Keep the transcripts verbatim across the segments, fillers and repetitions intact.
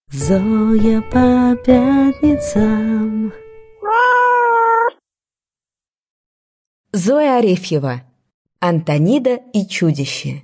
Зоя по пятницам. Зоя Арефьева. Антонида и чудище.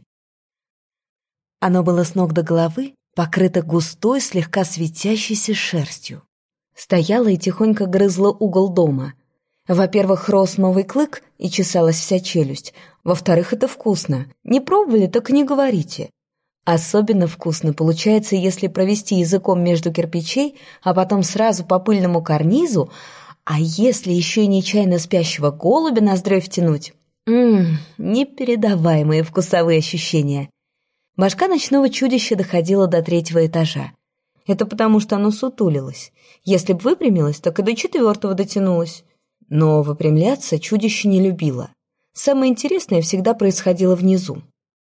Оно было с ног до головы покрыто густой, слегка светящейся шерстью. Стояло и тихонько грызло угол дома. Во-первых, рос новый клык и чесалась вся челюсть. Во-вторых, это вкусно. Не пробовали, так и не говорите. Особенно вкусно получается, если провести языком между кирпичей, а потом сразу по пыльному карнизу, а если еще и нечаянно спящего голубя ноздрёй втянуть. Ммм, непередаваемые вкусовые ощущения. Башка ночного чудища доходила до третьего этажа. Это потому, что оно сутулилось. Если б выпрямилось, так и до четвертого дотянулось. Но выпрямляться чудище не любило. Самое интересное всегда происходило внизу.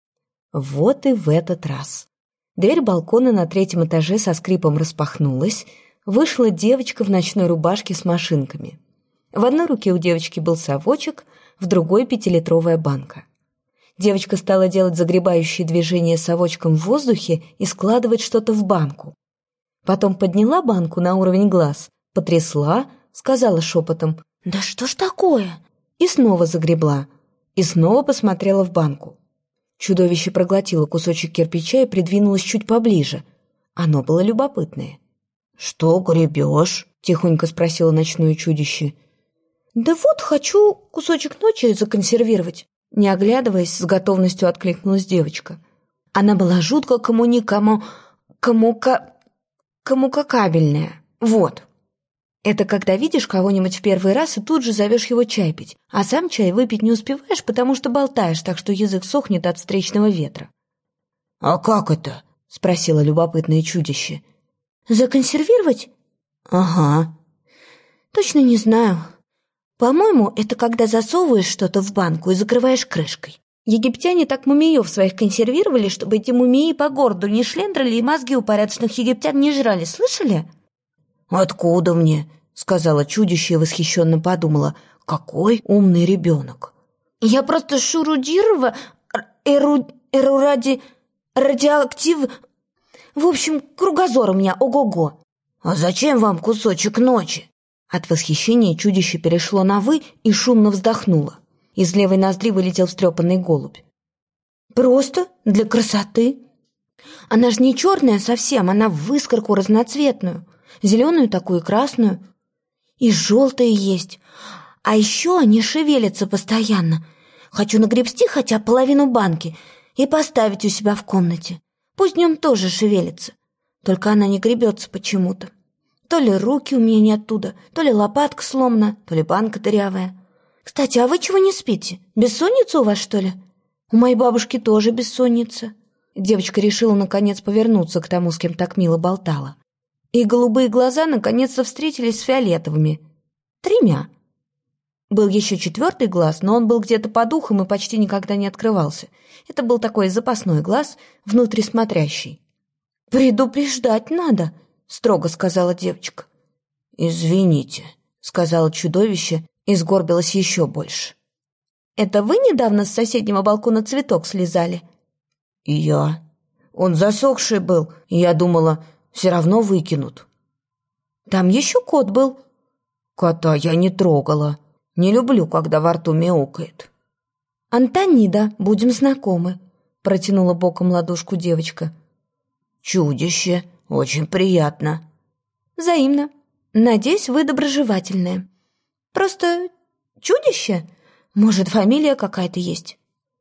Вот и в этот раз. Дверь балкона на третьем этаже со скрипом распахнулась. Вышла девочка в ночной рубашке с машинками. В одной руке у девочки был совочек, в другой пятилитровая банка. Девочка стала делать загребающие движения совочком в воздухе и складывать что-то в банку. Потом подняла банку на уровень глаз, потрясла, сказала шепотом: «Да что ж такое?» И снова загребла, и снова посмотрела в банку. Чудовище проглотило кусочек кирпича и придвинулось чуть поближе. Оно было любопытное. «Что гребешь?» — тихонько спросило ночное чудище. «Да вот, хочу кусочек ночи законсервировать», — не оглядываясь, с готовностью откликнулась девочка. Она была жутко коммуникамо... коммука... коммукакабельная. Вот. Это когда видишь кого-нибудь в первый раз и тут же зовешь его чай пить, а сам чай выпить не успеваешь, потому что болтаешь, так что язык сохнет от встречного ветра. «А как это?» — спросило любопытное чудище. «Законсервировать?» «Ага». «Точно не знаю. По-моему, это когда засовываешь что-то в банку и закрываешь крышкой. Египтяне так мумиев своих консервировали, чтобы эти мумии по городу не шлендрали и мозги у порядочных египтян не жрали. Слышали?» «Откуда мне?» — сказала чудище и восхищенно подумала. «Какой умный ребенок!» «Я просто шурудирова, эру, эру ради радиоактив... В общем, кругозор у меня ого-го!» «А зачем вам кусочек ночи?» От восхищения чудище перешло на «вы» и шумно вздохнуло. Из левой ноздри вылетел встрепанный голубь. «Просто для красоты. Она же не черная совсем, она в искорку разноцветную. Зеленую такую и красную. И желтые есть. А еще они шевелятся постоянно. Хочу нагребсти хотя половину банки и поставить у себя в комнате. Пусть днем тоже шевелится. Только она не гребется почему-то. То ли руки у меня не оттуда, то ли лопатка сломана, то ли банка дырявая. Кстати, а вы чего не спите? Бессонница у вас, что ли? У моей бабушки тоже бессонница». Девочка решила наконец повернуться к тому, с кем так мило болтала. И голубые глаза наконец-то встретились с фиолетовыми. Тремя. Был еще четвертый глаз, но он был где-то под ухом и почти никогда не открывался. Это был такой запасной глаз, внутрисмотрящий. «Предупреждать надо», — строго сказала девочка. «Извините», — сказала чудовище и сгорбилось еще больше. «Это вы недавно с соседнего балкона цветок слезали?» «Я. Он засохший был, и я думала, все равно выкинут». «Там еще кот был». «Кота я не трогала. Не люблю, когда во рту мяукает». «Антонида, будем знакомы», — протянула боком ладошку девочка. «Чудище, очень приятно». «Взаимно. Надеюсь, вы доброжелательная. Просто чудище? Может, фамилия какая-то есть?»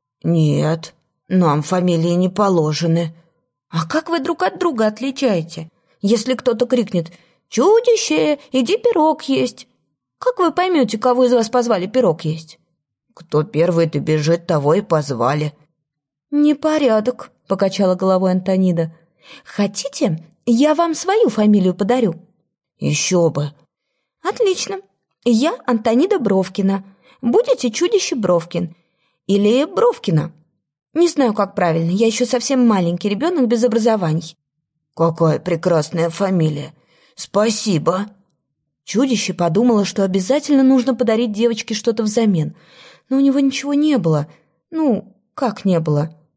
«Нет, нам фамилии не положены». «А как вы друг от друга отличаете? Если кто-то крикнет: «Чудище, иди пирог есть», как вы поймете, кого из вас позвали пирог есть?» «Кто первый добежит, того и позвали». «Непорядок», — покачала головой Антонида. «Хотите, я вам свою фамилию подарю?» «Еще бы». «Отлично. Я Антонида Бровкина. Будете чудище Бровкин. Или Бровкина. Не знаю, как правильно, я еще совсем маленький ребенок без образований». «Какая прекрасная фамилия! Спасибо!» Чудище подумало, что обязательно нужно подарить девочке что-то взамен. Но у него ничего не было. Ну, как не было?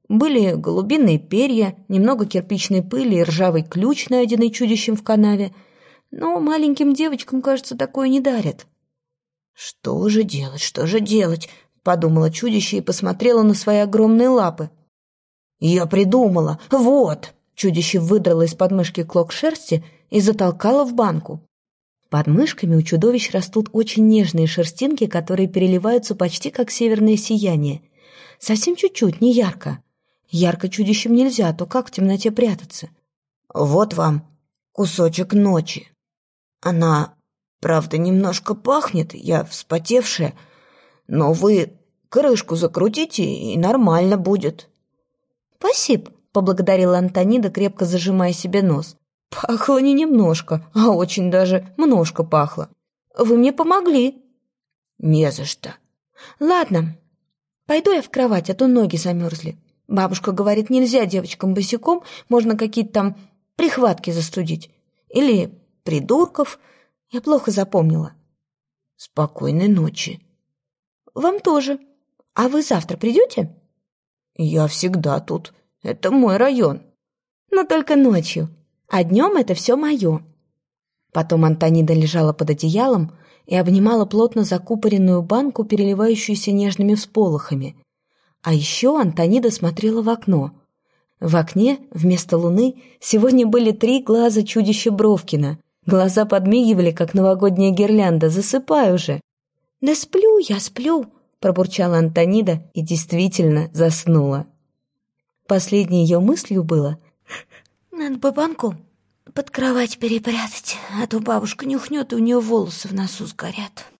Были голубиные перья, немного кирпичной пыли и ржавый ключ, найденный чудищем в канаве. Но маленьким девочкам, кажется, такое не дарят. «Что же делать, что же делать?» — подумала чудище и посмотрела на свои огромные лапы. «Я придумала! Вот!» Чудище выдрало из подмышки клок шерсти и затолкало в банку. Под мышками у чудовищ растут очень нежные шерстинки, которые переливаются почти как северное сияние. Совсем чуть-чуть, не ярко. Ярко чудищем нельзя, а то как в темноте прятаться? «Вот вам кусочек ночи. Она, правда, немножко пахнет, я вспотевшая, но вы крышку закрутите, и нормально будет». «Спасибо», — поблагодарила Антонида, крепко зажимая себе нос. «Пахло не немножко, а очень даже множко пахло. Вы мне помогли». «Не за что». «Ладно, пойду я в кровать, а то ноги замерзли. Бабушка говорит, нельзя девочкам босиком, можно какие-то там прихватки застудить. Или придурков. Я плохо запомнила». «Спокойной ночи». «Вам тоже. А вы завтра придете?» «Я всегда тут. Это мой район». «Но только ночью. А днем это все мое». Потом Антонида лежала под одеялом и обнимала плотно закупоренную банку, переливающуюся нежными всполохами. А еще Антонида смотрела в окно. В окне вместо луны сегодня были три глаза чудища Бровкина. Глаза подмигивали, как новогодняя гирлянда. «Засыпай уже». «Да сплю я, сплю», — пробурчала Антонида и действительно заснула. Последней ее мыслью было: «Надо бы банку под кровать перепрятать, а то бабушка нюхнет, и у нее волосы в носу сгорят».